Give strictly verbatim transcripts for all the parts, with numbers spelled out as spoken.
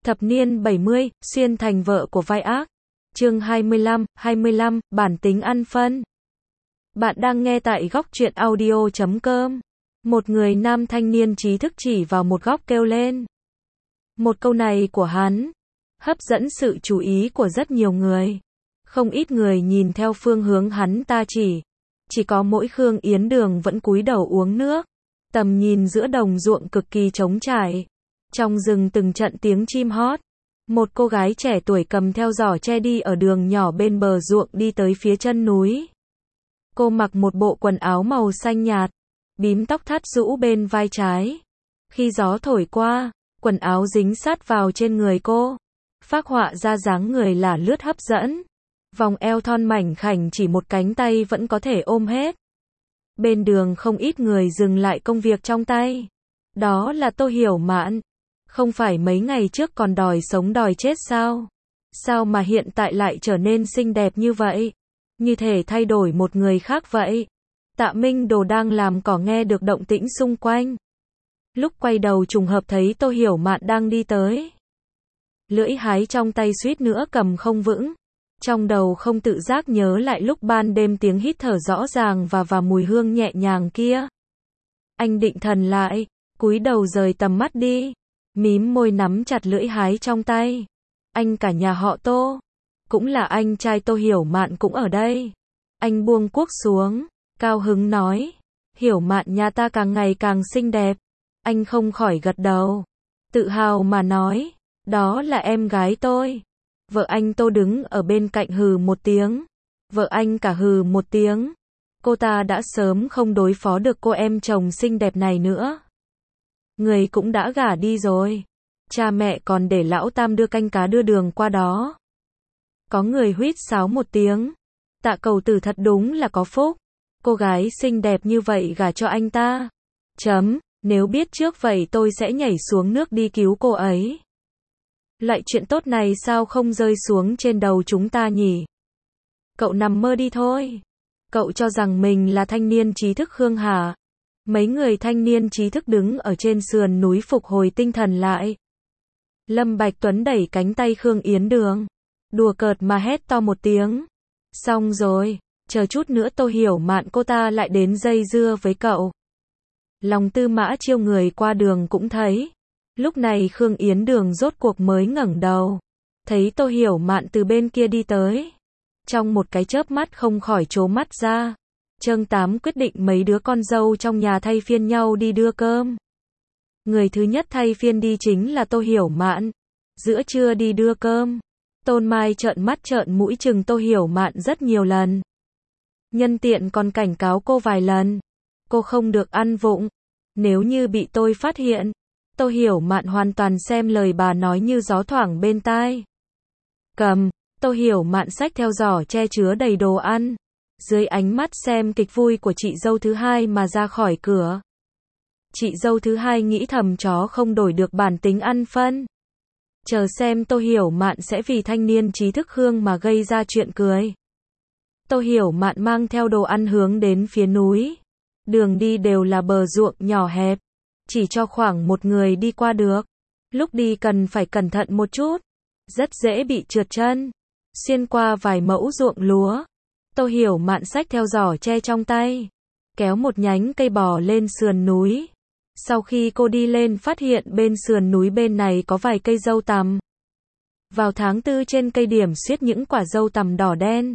Thập niên bảy mươi, xuyên thành vợ của vai ác. Chương hai mươi lăm, hai mươi lăm, bản tính ăn phân. Bạn đang nghe tại góc truyện audio chấm com. Một người nam thanh niên trí thức chỉ vào một góc kêu lên. Một câu này của hắn hấp dẫn sự chú ý của rất nhiều người. Không ít người nhìn theo phương hướng hắn ta chỉ. Chỉ có mỗi Khương Yến Đường vẫn cúi đầu uống nước. Tầm nhìn giữa đồng ruộng cực kỳ trống trải. Trong rừng từng trận tiếng chim hót. Một cô gái trẻ tuổi cầm theo giỏ tre đi ở đường nhỏ bên bờ ruộng đi tới phía chân núi. Cô mặc một bộ quần áo màu xanh nhạt, bím tóc thắt rũ bên vai trái. Khi gió thổi qua, quần áo dính sát vào trên người cô, phác họa ra dáng người là lướt hấp dẫn. Vòng eo thon mảnh khảnh chỉ một cánh tay vẫn có thể ôm hết. Bên đường không ít người dừng lại công việc trong tay. Đó là Tô Hiểu Mạn. Không phải mấy ngày trước còn đòi sống đòi chết sao? Sao mà hiện tại lại trở nên xinh đẹp như vậy? Như thể thay đổi một người khác vậy. Tạ Minh Đồ đang làm cỏ nghe được động tĩnh xung quanh. Lúc quay đầu trùng hợp thấy Tô Hiểu Mạn đang đi tới. Lưỡi hái trong tay suýt nữa cầm không vững. Trong đầu không tự giác nhớ lại lúc ban đêm tiếng hít thở rõ ràng và và mùi hương nhẹ nhàng kia. Anh định thần lại, cúi đầu rời tầm mắt đi. Mím môi nắm chặt lưỡi hái trong tay. Anh cả nhà họ Tô. Cũng là anh trai Tô Hiểu Mạn cũng ở đây. Anh buông cuốc xuống, cao hứng nói. Hiểu Mạn nhà ta càng ngày càng xinh đẹp. Anh không khỏi gật đầu. Tự hào mà nói. Đó là em gái tôi. Vợ anh Tô đứng ở bên cạnh hừ một tiếng. Vợ anh cả hừ một tiếng. Cô ta đã sớm không đối phó được cô em chồng xinh đẹp này nữa. Người cũng đã gả đi rồi. Cha mẹ còn để lão Tam đưa canh cá đưa đường qua đó. Có người huýt sáo một tiếng. Tạ cầu tử thật đúng là có phúc. Cô gái xinh đẹp như vậy gả cho anh ta. Chấm, nếu biết trước vậy tôi sẽ nhảy xuống nước đi cứu cô ấy. Loại chuyện tốt này sao không rơi xuống trên đầu chúng ta nhỉ? Cậu nằm mơ đi thôi. Cậu cho rằng mình là thanh niên trí thức Khương hả? Mấy người thanh niên trí thức đứng ở trên sườn núi phục hồi tinh thần lại. Lâm Bạch Tuấn đẩy cánh tay Khương Yến Đường. Đùa cợt mà hét to một tiếng. Xong rồi, chờ chút nữa Tô Hiểu Mạn cô ta lại đến dây dưa với cậu. Lòng Tư Mã Chiêu người qua đường cũng thấy. Lúc này Khương Yến Đường rốt cuộc mới ngẩng đầu. Thấy Tô Hiểu Mạn từ bên kia đi tới. Trong một cái chớp mắt không khỏi trố mắt ra. Chương tám quyết định mấy đứa con dâu trong nhà thay phiên nhau đi đưa cơm. Người thứ nhất thay phiên đi chính là Tô Hiểu Mạn. Giữa trưa đi đưa cơm. Tôn Mai trợn mắt trợn mũi chừng Tô Hiểu Mạn rất nhiều lần. Nhân tiện còn cảnh cáo cô vài lần. Cô không được ăn vụng. Nếu như bị tôi phát hiện, Tô Hiểu Mạn hoàn toàn xem lời bà nói như gió thoảng bên tai. Cầm, Tô Hiểu Mạn xách theo giỏ che chứa đầy đồ ăn. Dưới ánh mắt xem kịch vui của chị dâu thứ hai mà ra khỏi cửa. Chị dâu thứ hai nghĩ thầm chó không đổi được bản tính ăn phân. Chờ xem Tô Hiểu Mạn sẽ vì thanh niên trí thức Khương mà gây ra chuyện cười. Tô Hiểu Mạn mang theo đồ ăn hướng đến phía núi. Đường đi đều là bờ ruộng nhỏ hẹp. Chỉ cho khoảng một người đi qua được. Lúc đi cần phải cẩn thận một chút. Rất dễ bị trượt chân. Xuyên qua vài mẫu ruộng lúa. Tô Hiểu Mạn xách theo giỏ tre trong tay. Kéo một nhánh cây bò lên sườn núi. Sau khi cô đi lên phát hiện bên sườn núi bên này có vài cây dâu tằm. Vào tháng tư trên cây điểm xuyết những quả dâu tằm đỏ đen.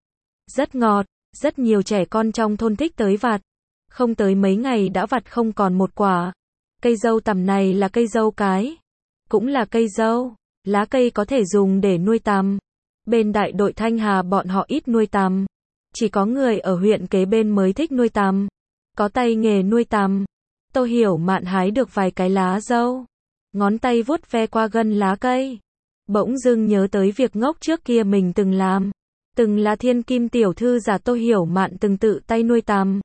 Rất ngọt, rất nhiều trẻ con trong thôn thích tới vặt. Không tới mấy ngày đã vặt không còn một quả. Cây dâu tằm này là cây dâu cái. Cũng là cây dâu. Lá cây có thể dùng để nuôi tằm. Bên đại đội Thanh Hà bọn họ ít nuôi tằm. Chỉ có người ở huyện kế bên mới thích nuôi tằm. Có tay nghề nuôi tằm. Tô Hiểu Mạn hái được vài cái lá dâu. Ngón tay vuốt ve qua gân lá cây. Bỗng dưng nhớ tới việc ngốc trước kia mình từng làm. Từng là thiên kim tiểu thư giả Tô Hiểu Mạn từng tự tay nuôi tằm.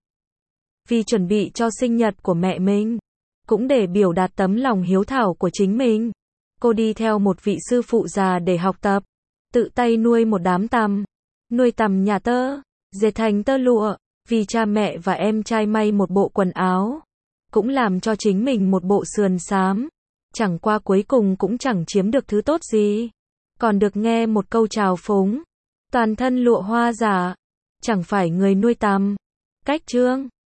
Vì chuẩn bị cho sinh nhật của mẹ mình. Cũng để biểu đạt tấm lòng hiếu thảo của chính mình. Cô đi theo một vị sư phụ già để học tập. Tự tay nuôi một đám tằm. Nuôi tằm nhà tơ. Dệt thành tơ lụa. Vì cha mẹ và em trai may một bộ quần áo. Cũng làm cho chính mình một bộ sườn xám. chẳng qua cuối cùng cũng chẳng chiếm được thứ tốt gì. Còn được nghe một câu trào phúng. Toàn thân lụa hoa giả. Chẳng phải người nuôi tằm. Cách chương